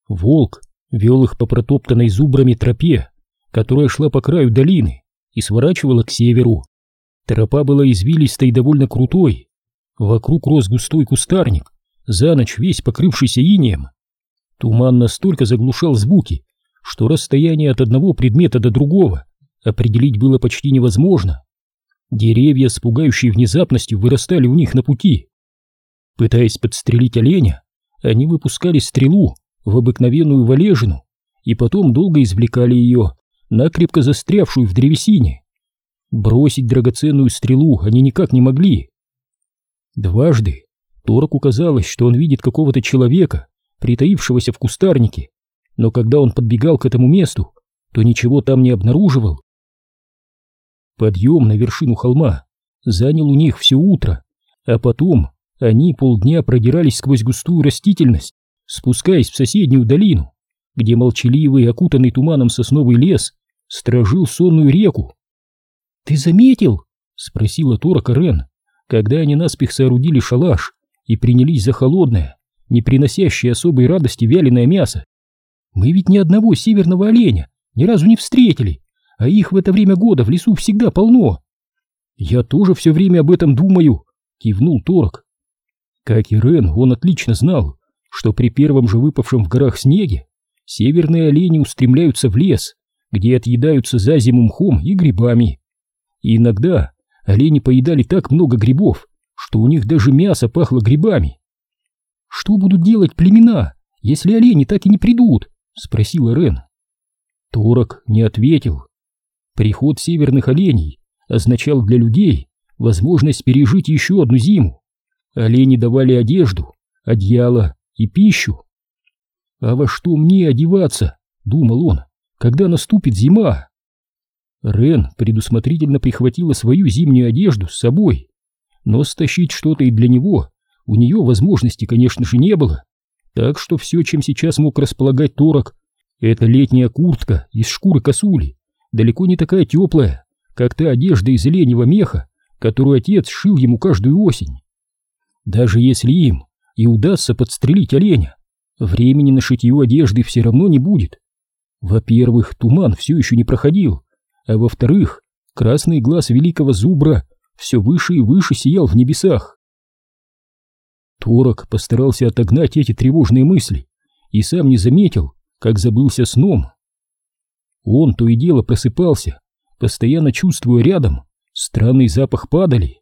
Волк вел их по протоптанной зубрами тропе, которая шла по краю долины и сворачивала к северу. Тропа была извилистой и довольно крутой. Вокруг рос густой кустарник, за ночь весь покрывшийся инеем. Туман настолько заглушал звуки, что расстояние от одного предмета до другого определить было почти невозможно. Деревья с пугающей внезапностью вырастали у них на пути. Пытаясь подстрелить оленя, они выпускали стрелу в обыкновенную валежину и потом долго извлекали ее, накрепко застрявшую в древесине. Бросить драгоценную стрелу они никак не могли. Дважды Тороку казалось, что он видит какого-то человека, притаившегося в кустарнике, но когда он подбегал к этому месту, то ничего там не обнаруживал. Подъем на вершину холма занял у них все утро, а потом они полдня продирались сквозь густую растительность, спускаясь в соседнюю долину, где молчаливый, окутанный туманом сосновый лес сторожил сонную реку. «Ты заметил?» — спросила Торока Рен, когда они наспех соорудили шалаш и принялись за холодное, не приносящее особой радости вяленое мясо. «Мы ведь ни одного северного оленя ни разу не встретили, а их в это время года в лесу всегда полно». «Я тоже все время об этом думаю», — кивнул Торок. Как и Рен, он отлично знал, что при первом же выпавшем в горах снеге северные олени устремляются в лес, где отъедаются за зиму мхом и грибами. И иногда олени поедали так много грибов, что у них даже мясо пахло грибами. «Что будут делать племена, если олени так и не придут?» — спросила Рен. Торок не ответил. Приход северных оленей означал для людей возможность пережить еще одну зиму. Олени давали одежду, одеяло и пищу. «А во что мне одеваться?» — думал он, — «когда наступит зима?» Рен предусмотрительно прихватила свою зимнюю одежду с собой, но стащить что-то и для него у нее возможности, конечно же, не было, так что все, чем сейчас мог располагать Торок, это летняя куртка из шкуры косули, далеко не такая теплая, как та одежда из оленьего меха, которую отец шил ему каждую осень. Даже если им и удастся подстрелить оленя, времени на шитье одежды все равно не будет. Во-первых, туман все еще не проходил, а во-вторых, красный глаз великого зубра все выше и выше сиял в небесах. Торок постарался отогнать эти тревожные мысли и сам не заметил, как забылся сном. Он то и дело просыпался, постоянно чувствуя рядом странный запах падали.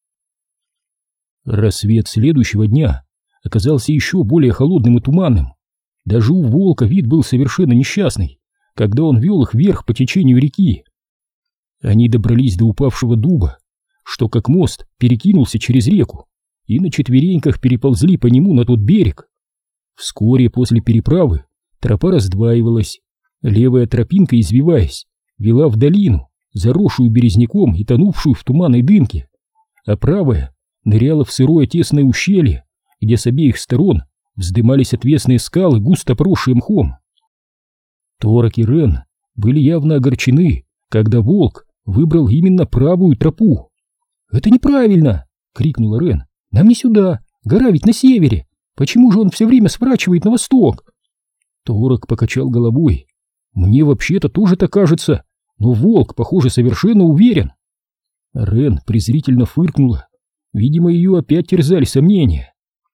Рассвет следующего дня оказался еще более холодным и туманным. Даже у волка вид был совершенно несчастный, когда он вел их вверх по течению реки. Они добрались до упавшего дуба, что как мост перекинулся через реку, и на четвереньках переползли по нему на тот берег. Вскоре после переправы тропа раздваивалась, левая тропинка, извиваясь, вела в долину, заросшую березняком и тонувшую в туманной дымке, а правая ныряла в сырое тесное ущелье, где с обеих сторон вздымались отвесные скалы, густо поросшие мхом. Торок и Рен были явно огорчены, когда волк выбрал именно правую тропу. «Это неправильно!» — крикнула Рен. «Нам не сюда, гора ведь на севере. Почему же он все время сворачивает на восток?» Торок покачал головой. «Мне вообще-то тоже так кажется, но волк, похоже, совершенно уверен». Рен презрительно фыркнула. Видимо, ее опять терзали сомнения.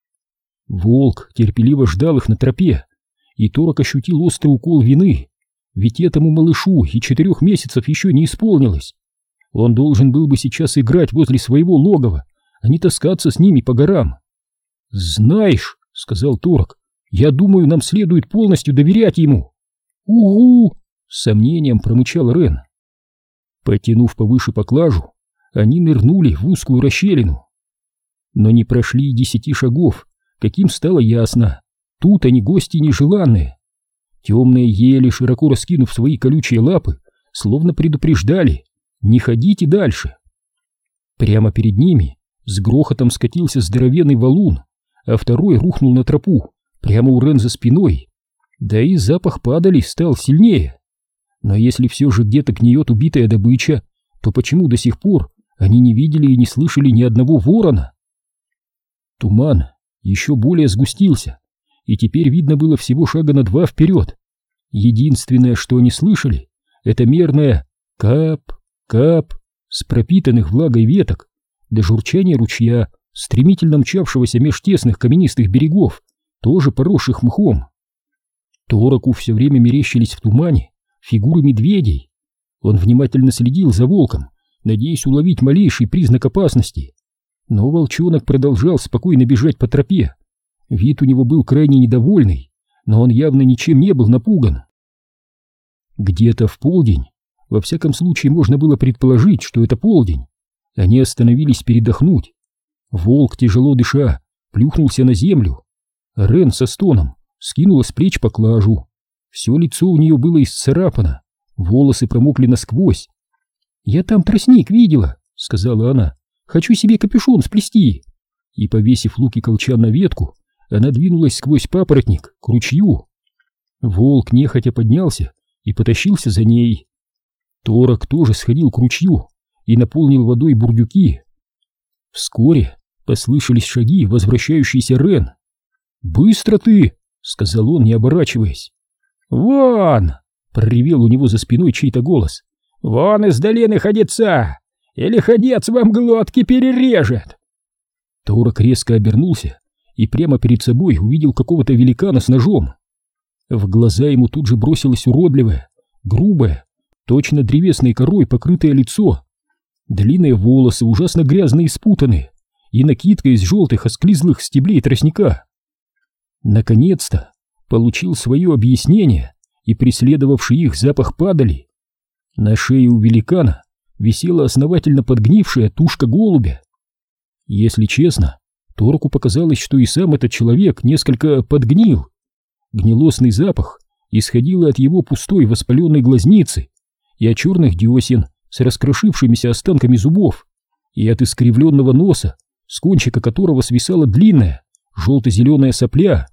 Волк терпеливо ждал их на тропе, и Торок ощутил острый укол вины, ведь этому малышу и 4 месяцев еще не исполнилось. Он должен был бы сейчас играть возле своего логова, а не таскаться с ними по горам. «Знаешь», — сказал Торок, — «я думаю, нам следует полностью доверять ему». «Угу!» — с сомнением промычал Рен. Потянув повыше поклажу, они нырнули в узкую расщелину. Но не прошли 10 шагов, каким стало ясно, тут они гости нежеланные. Темные ели, широко раскинув свои колючие лапы, словно предупреждали: не ходите дальше. Прямо перед ними с грохотом скатился здоровенный валун, а второй рухнул на тропу, прямо у Рен за спиной. Да и запах падали стал сильнее. Но если все же где-то гниет убитая добыча, то почему до сих пор они не видели и не слышали ни одного ворона? Туман еще более сгустился, и теперь видно было всего шага на 2 вперед. Единственное, что они слышали, это мерное кап, кап с пропитанных влагой веток до журчания ручья, стремительно мчавшегося меж тесных каменистых берегов, тоже поросших мхом. Тораку все время мерещились в тумане фигуры медведей. Он внимательно следил за волком, надеясь уловить малейший признак опасности. Но волчонок продолжал спокойно бежать по тропе. Вид у него был крайне недовольный, но он явно ничем не был напуган. Где-то в полдень, во всяком случае можно было предположить, что это полдень, они остановились передохнуть. Волк, тяжело дыша, плюхнулся на землю. Рен со стоном скинула с плеч поклажу. Все лицо у нее было исцарапано, волосы промокли насквозь. «Я там тростник видела», — сказала она. «Хочу себе капюшон сплести». И, повесив лук и колчан на ветку, она двинулась сквозь папоротник к ручью. Волк нехотя поднялся и потащился за ней. Торок тоже сходил к ручью и наполнил водой бурдюки. Вскоре послышались шаги возвращающейся Рен. «Быстро ты!» — сказал он, не оборачиваясь. «Вон!» — проревел у него за спиной чей-то голос. «Вон из долины ходеца! Или ходец вам глотки перережет!» Торок резко обернулся и прямо перед собой увидел какого-то великана с ножом. В глаза ему тут же бросилось уродливое, грубое, точно древесной корой покрытое лицо. Длинные волосы, ужасно грязные и спутанные, и накидка из желтых осклизлых стеблей тростника. Наконец-то получил свое объяснение и преследовавший их запах падали. На шее у великана висела основательно подгнившая тушка голубя. Если честно, Торку показалось, что и сам этот человек несколько подгнил. Гнилостный запах исходил от его пустой воспаленной глазницы и от черных десен с раскрошившимися останками зубов, и от искривленного носа, с кончика которого свисала длинная желто-зеленая сопля.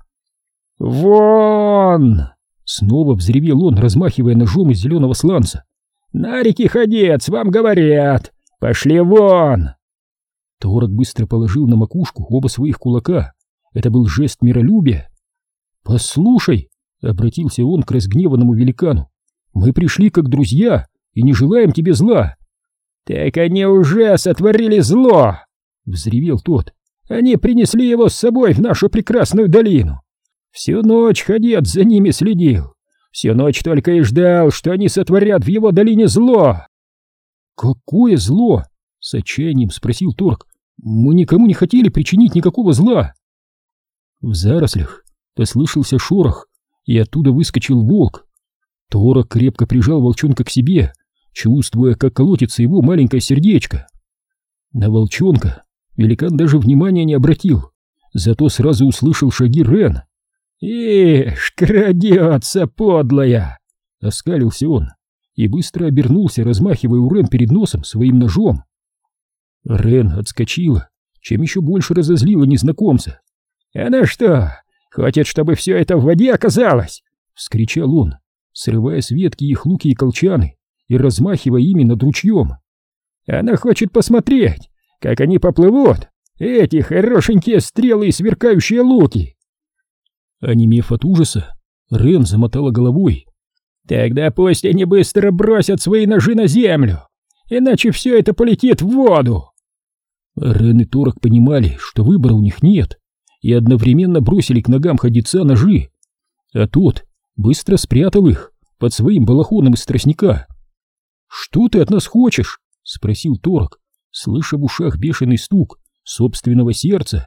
«Вон!» — снова взревел он, размахивая ножом из зеленого сланца. «Нарики, ходец, вам говорят! Пошли вон!» Торок быстро положил на макушку оба своих кулака. Это был жест миролюбия. «Послушай!» — обратился он к разгневанному великану. «Мы пришли как друзья и не желаем тебе зла». «Так они уже сотворили зло!» — взревел тот. «Они принесли его с собой в нашу прекрасную долину. Всю ночь ходец за ними следил. Всю ночь только и ждал, что они сотворят в его долине зло». «Какое зло?» — с отчаянием спросил Торк. «Мы никому не хотели причинить никакого зла». В зарослях послышался шорох, и оттуда выскочил волк. Торок крепко прижал волчонка к себе, чувствуя, как колотится его маленькое сердечко. На волчонка великан даже внимания не обратил, зато сразу услышал шаги Рен. «Ишь, крадется, подлая!» — оскалился он и быстро обернулся, размахивая у Рен перед носом своим ножом. Рен отскочила, чем еще больше разозлила незнакомца. «Она что, хочет, чтобы все это в воде оказалось?» — вскричал он, срывая с ветки их луки и колчаны и размахивая ими над ручьем. «Она хочет посмотреть, как они поплывут, эти хорошенькие стрелы и сверкающие луки!» Онемев от ужаса, Рен замотала головой. «Тогда пусть они быстро бросят свои ножи на землю, иначе все это полетит в воду!» Рен и Торок понимали, что выбора у них нет, и одновременно бросили к ногам ходеца ножи, а тот быстро спрятал их под своим балахоном из тростника. «Что ты от нас хочешь?» — спросил Торок, слыша в ушах бешеный стук собственного сердца.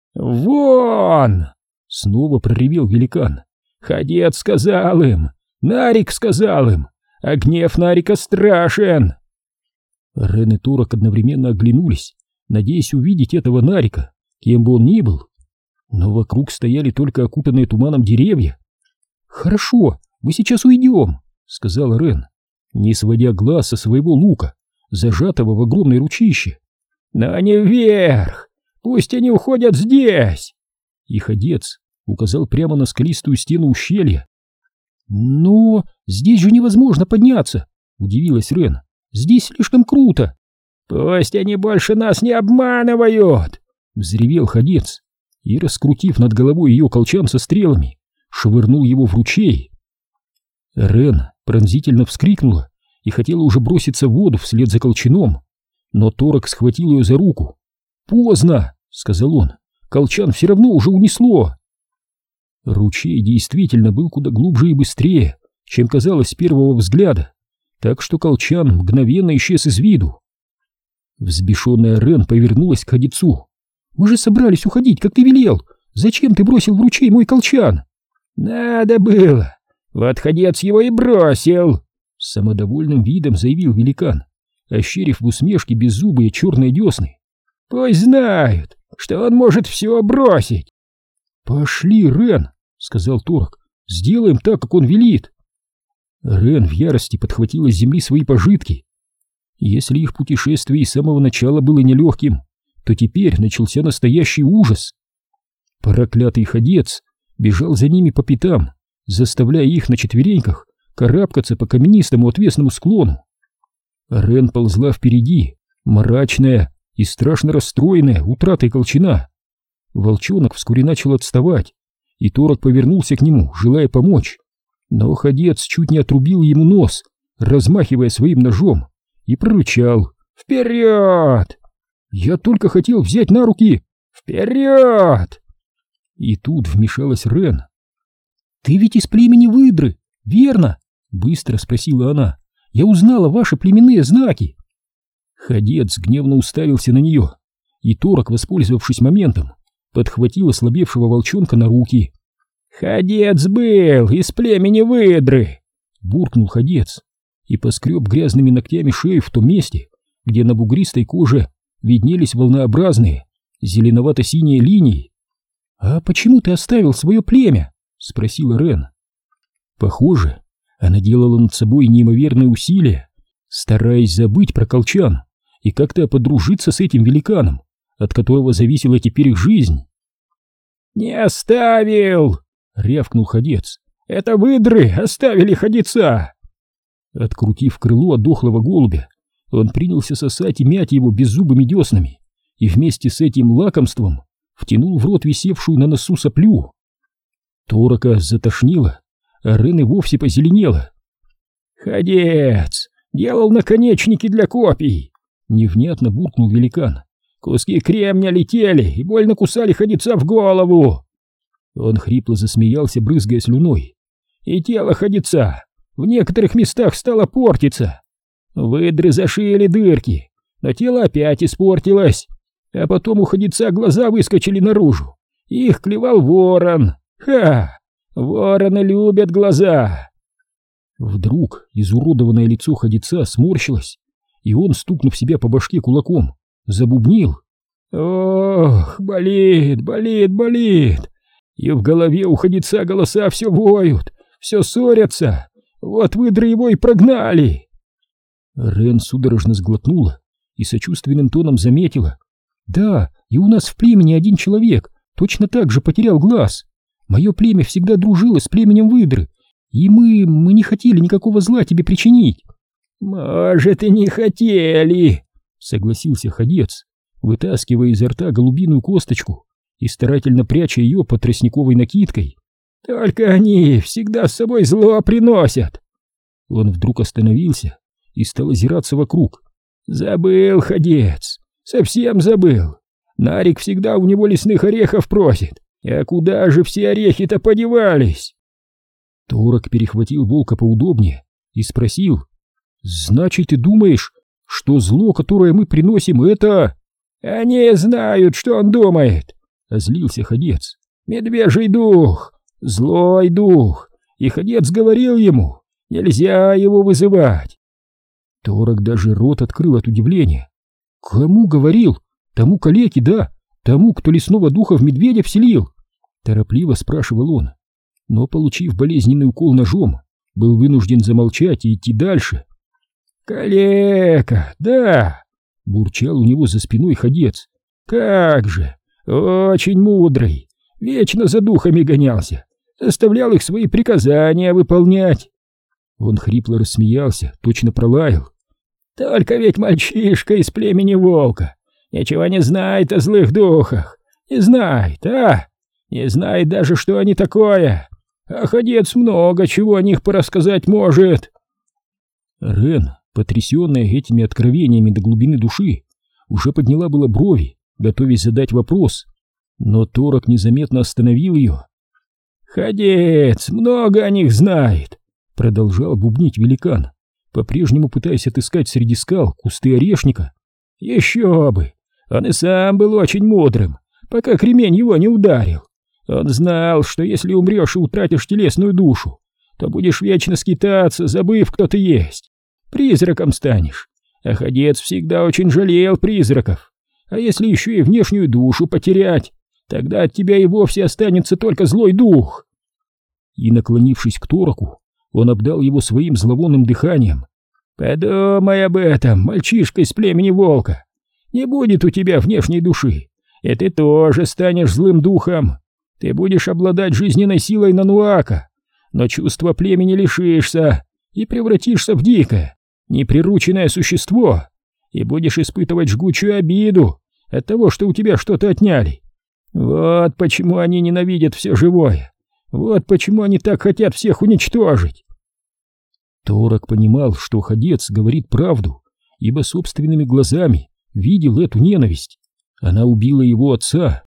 «Вон!» — снова проревел великан. «Ходец сказал им, Нарик сказал им, а гнев Нарика страшен!» Рен и Торок одновременно оглянулись, надеясь увидеть этого Нарика, кем бы он ни был. Но вокруг стояли только окутанные туманом деревья. «Хорошо, мы сейчас уйдем», — сказала Рен, не сводя глаз со своего лука, зажатого в огромной ручище. «Но не вверх! Пусть они уходят здесь!» И ходец указал прямо на скалистую стену ущелья. «Но здесь же невозможно подняться!» — удивилась Рен. «Здесь слишком круто!» «Пусть они больше нас не обманывают!» — взревел ходец. и, раскрутив над головой ее колчан со стрелами, швырнул его в ручей. Рен пронзительно вскрикнула и хотела уже броситься в воду вслед за колчаном, но Торок схватил ее за руку. «Поздно!» — сказал он. «Колчан все равно уже унесло!» Ручей действительно был куда глубже и быстрее, чем казалось с первого взгляда, так что колчан мгновенно исчез из виду. Взбешенная Рен повернулась к Ходецу. «Мы же собрались уходить, как ты велел! Зачем ты бросил в ручей мой колчан?» «Надо было! Вот Ходец его и бросил!» С самодовольным видом заявил великан, ощерив в усмешке беззубые черные десны. «Пусть знают, что он может все бросить!» «Пошли, Рен!» — сказал Торок. «Сделаем так, как он велит!» Рен в ярости подхватила с земли свои пожитки. Если их путешествие с самого начала было нелегким, то теперь начался настоящий ужас. Проклятый Ходец бежал за ними по пятам, заставляя их на четвереньках карабкаться по каменистому отвесному склону. Рен ползла впереди, мрачная и страшно расстроенная утратой колчана. Волчонок вскоре начал отставать, и Торок повернулся к нему, желая помочь. Но Ходец чуть не отрубил ему нос, размахивая своим ножом, и прорычал: «Вперед!» «Я только хотел взять на руки!» «Вперед!» И тут вмешалась Рен. «Ты ведь из племени выдры, верно?» — быстро спросила она. «Я узнала ваши племенные знаки». Ходец гневно уставился на нее, и Торок, воспользовавшись моментом, подхватил ослабевшего волчонка на руки. «Ходец был из племени выдры!» — буркнул Ходец и поскреб грязными ногтями шею в том месте, где на бугристой коже виднелись волнообразные зеленовато-синие линии. «А почему ты оставил свое племя?» — спросила Рен. Похоже, она делала над собой неимоверные усилия, стараясь забыть про колчан и как-то подружиться с этим великаном, от которого зависела теперь их жизнь. «Не оставил!» — рявкнул Ходец. «Это выдры оставили Ходеца!» Открутив крыло от дохлого голубя, он принялся сосать и мять его беззубыми деснами, и вместе с этим лакомством втянул в рот висевшую на носу соплю. Торока затошнило, а Рен и вовсе позеленела. «Ходец делал наконечники для копий!» — невнятно буркнул великан. «Куски кремня летели и больно кусали Ходеца в голову!» Он хрипло засмеялся, брызгая слюной. «И тело Ходеца в некоторых местах стало портиться. Выдры зашили дырки, но тело опять испортилось. А потом у Ходеца глаза выскочили наружу, и их клевал ворон. Ха! Вороны любят глаза!» Вдруг изуродованное лицо Ходеца сморщилось, и он, стукнув себя по башке кулаком, забубнил: «Ох, болит, болит, болит! И в голове у Ходеца голоса все воют, все ссорятся. Вот выдры его и прогнали!» Рен судорожно сглотнула и сочувственным тоном заметила: «Да, и у нас в племени один человек точно так же потерял глаз. Мое племя всегда дружило с племенем выдры, и мы не хотели никакого зла тебе причинить». «Может, и не хотели», — согласился Ходец, вытаскивая изо рта голубиную косточку и старательно пряча ее под тростниковой накидкой. «Только они всегда с собой зло приносят». Он вдруг остановился и стал озираться вокруг. «Забыл, Ходец, совсем забыл. Нарик всегда у него лесных орехов просит. А куда же все орехи-то подевались?» Торок перехватил волка поудобнее и спросил: «Значит, ты думаешь, что зло, которое мы приносим, это...» «Они знают, что он думает», — озлился Ходец. «Медвежий дух, злой дух, и Ходец говорил ему, нельзя его вызывать». Торок даже рот открыл от удивления. «Кому говорил? Тому калеке, да? Тому, кто лесного духа в медведя вселил?» Торопливо спрашивал он, но, получив болезненный укол ножом, был вынужден замолчать и идти дальше. «Калека, да!» — бурчал у него за спиной Ходец. «Как же! Очень мудрый! Вечно за духами гонялся, заставлял их свои приказания выполнять!» Он хрипло рассмеялся, точно пролаял. «Только ведь мальчишка из племени волка ничего не знает о злых духах, Не знает, а? Не знает даже, что они такое. А ходец много чего о них порассказать может. Рен, потрясенная этими откровениями до глубины души, уже подняла было брови, готовясь задать вопрос, но Торок незаметно остановил ее. «Ходец много о них знает», — продолжал бубнить великан, по-прежнему пытаясь отыскать среди скал кусты орешника. «Еще бы! Он и сам был очень мудрым, пока кремень его не ударил. Он знал, что если умрешь и утратишь телесную душу, то будешь вечно скитаться, забыв, кто ты есть. Призраком станешь. А ходец всегда очень жалел призраков. А если еще и внешнюю душу потерять, тогда от тебя и вовсе останется только злой дух». И, наклонившись к Тороку, он обдал его своим зловонным дыханием. «Подумай об этом, мальчишка из племени волка. Не будет у тебя внешней души, и ты тоже станешь злым духом. Ты будешь обладать жизненной силой Нануака, но чувства племени лишишься и превратишься в дикое, неприрученное существо, и будешь испытывать жгучую обиду от того, что у тебя что-то отняли. Вот почему они ненавидят все живое. Вот почему они так хотят всех уничтожить». Торок понимал, что ходец говорит правду, ибо собственными глазами видел эту ненависть. Она убила его отца.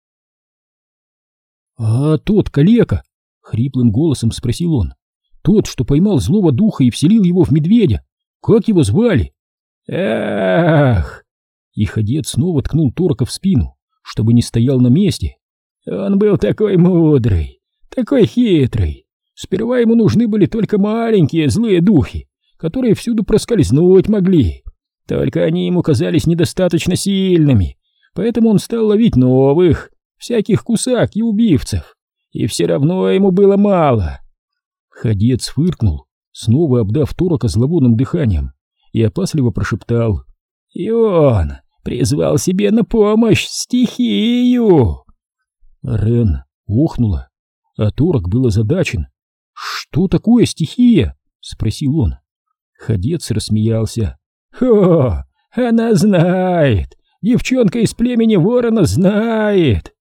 «А тот калека?» — хриплым голосом спросил он. «Тот, что поймал злого духа и вселил его в медведя. Как его звали?» «Ах!» И ходец снова ткнул Торока в спину, чтобы не стоял на месте. «Он был такой мудрый, такой хитрый. Сперва ему нужны были только маленькие злые духи, которые всюду проскользнуть могли. Только они ему казались недостаточно сильными, поэтому он стал ловить новых, всяких кусак и убивцев, и все равно ему было мало». Ходец фыркнул, снова обдав Торока зловонным дыханием, и опасливо прошептал: «И он призвал себе на помощь стихию!» Рен охнула, а Торок был озадачен. «Что такое стихия?» — спросил он. Ходец рассмеялся. «О, она знает! Девчонка из племени ворона знает!»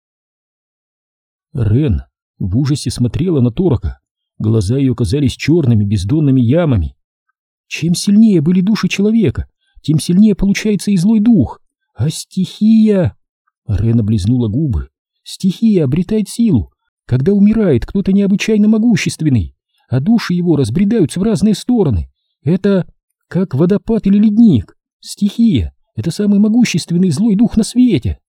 Рен в ужасе смотрела на Торока. Глаза ее казались черными бездонными ямами. Чем сильнее были души человека, тем сильнее получается и злой дух. А стихия... Рен облизнула губы. Стихия обретает силу, когда умирает кто-то необычайно могущественный, а души его разбредаются в разные стороны. Это как водопад или ледник. Стихия — это самый могущественный злой дух на свете.